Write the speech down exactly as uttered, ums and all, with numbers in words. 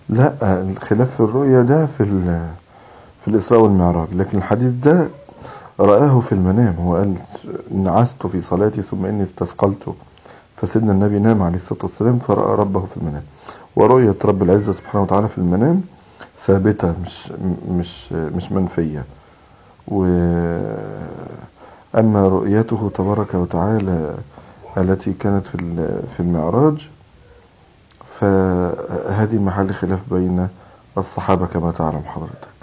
لا، الخلاف في الرؤية ده في في الإسراء والمعراج، لكن الحديث ده رآه في المنام. هو قال نعست في صلاتي ثم إني استثقلت، فسيدنا النبي نام عليه الصلاة والسلام فرأى ربه في المنام. ورؤية رب العزة سبحانه وتعالى في المنام ثابتة، مش مش مش منفية. وأما رؤيته تبارك وتعالى التي كانت في في المعراج فهذه محل خلاف بين الصحابة كما تعلم حضرتك.